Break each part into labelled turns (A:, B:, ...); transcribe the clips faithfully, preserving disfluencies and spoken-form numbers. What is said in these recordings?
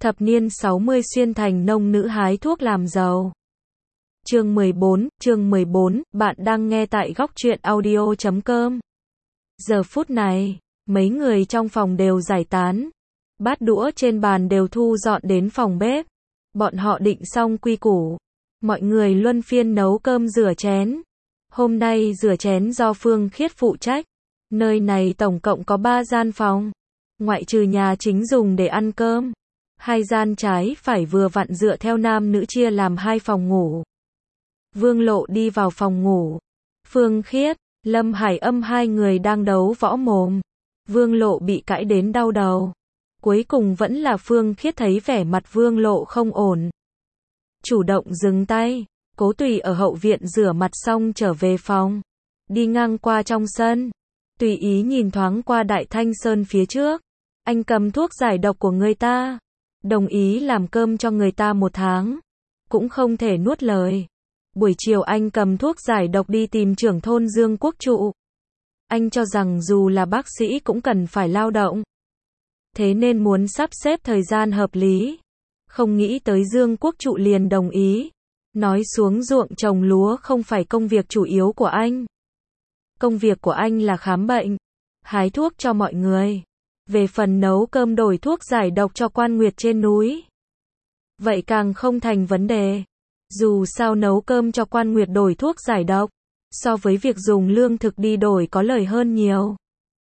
A: Thập niên sáu mươi xuyên thành nông nữ hái thuốc làm giàu. Chương mười bốn, chương mười bốn, bạn đang nghe tại góc truyện audio chấm com. Giờ phút này, mấy người trong phòng đều giải tán. Bát đũa trên bàn đều thu dọn đến phòng bếp. Bọn họ định xong quy củ. Mọi người luân phiên nấu cơm rửa chén. Hôm nay rửa chén do Phương Khiết phụ trách. Nơi này tổng cộng có ba gian phòng. Ngoại trừ nhà chính dùng để ăn cơm. Hai gian trái phải vừa vặn dựa theo nam nữ chia làm hai phòng ngủ. Vương Lộ đi vào phòng ngủ. Phương Khiết, Lâm Hải Âm hai người đang đấu võ mồm. Vương Lộ bị cãi đến đau đầu. Cuối cùng vẫn là Phương Khiết thấy vẻ mặt Vương Lộ không ổn. Chủ động dừng tay. Cố Tùy ở hậu viện rửa mặt xong trở về phòng. Đi ngang qua trong sân. Tùy ý nhìn thoáng qua Đại Thanh Sơn phía trước. Anh cầm thuốc giải độc của người ta. Đồng ý làm cơm cho người ta một tháng. Cũng không thể nuốt lời. Buổi chiều anh cầm thuốc giải độc đi tìm trưởng thôn Dương Quốc Trụ. Anh cho rằng dù là bác sĩ cũng cần phải lao động. Thế nên muốn sắp xếp thời gian hợp lý. Không nghĩ tới Dương Quốc Trụ liền đồng ý. Nói xuống ruộng trồng lúa không phải công việc chủ yếu của anh. Công việc của anh là khám bệnh, hái thuốc cho mọi người. Về phần nấu cơm đổi thuốc giải độc cho Quan Nguyệt trên núi. Vậy càng không thành vấn đề. Dù sao nấu cơm cho Quan Nguyệt đổi thuốc giải độc, so với việc dùng lương thực đi đổi có lời hơn nhiều.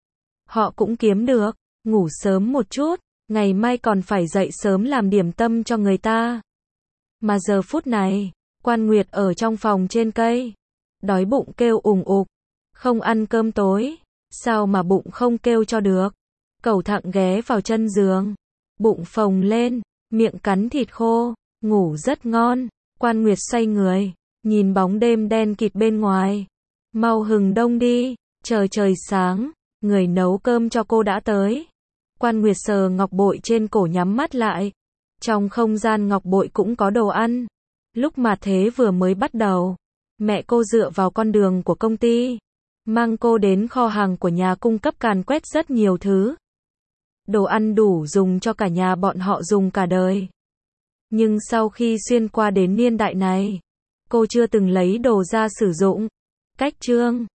A: Họ cũng kiếm được, ngủ sớm một chút, ngày mai còn phải dậy sớm làm điểm tâm cho người ta. Mà giờ phút này, Quan Nguyệt ở trong phòng trên cây, đói bụng kêu ùng ục, không ăn cơm tối, sao mà bụng không kêu cho được. Cẩu Thặng ghé vào chân giường, bụng phồng lên, miệng cắn thịt khô, ngủ rất ngon. Quan Nguyệt xoay người, nhìn bóng đêm đen kịt bên ngoài. Mau hừng đông đi, chờ trời sáng, người nấu cơm cho cô đã tới. Quan Nguyệt sờ ngọc bội trên cổ nhắm mắt lại. Trong không gian ngọc bội cũng có đồ ăn. Lúc mà thế vừa mới bắt đầu, mẹ cô dựa vào con đường của công ty, mang cô đến kho hàng của nhà cung cấp càn quét rất nhiều thứ. Đồ ăn đủ dùng cho cả nhà bọn họ dùng cả đời. Nhưng sau khi xuyên qua đến niên đại này, cô chưa từng lấy đồ ra sử dụng. Cách chương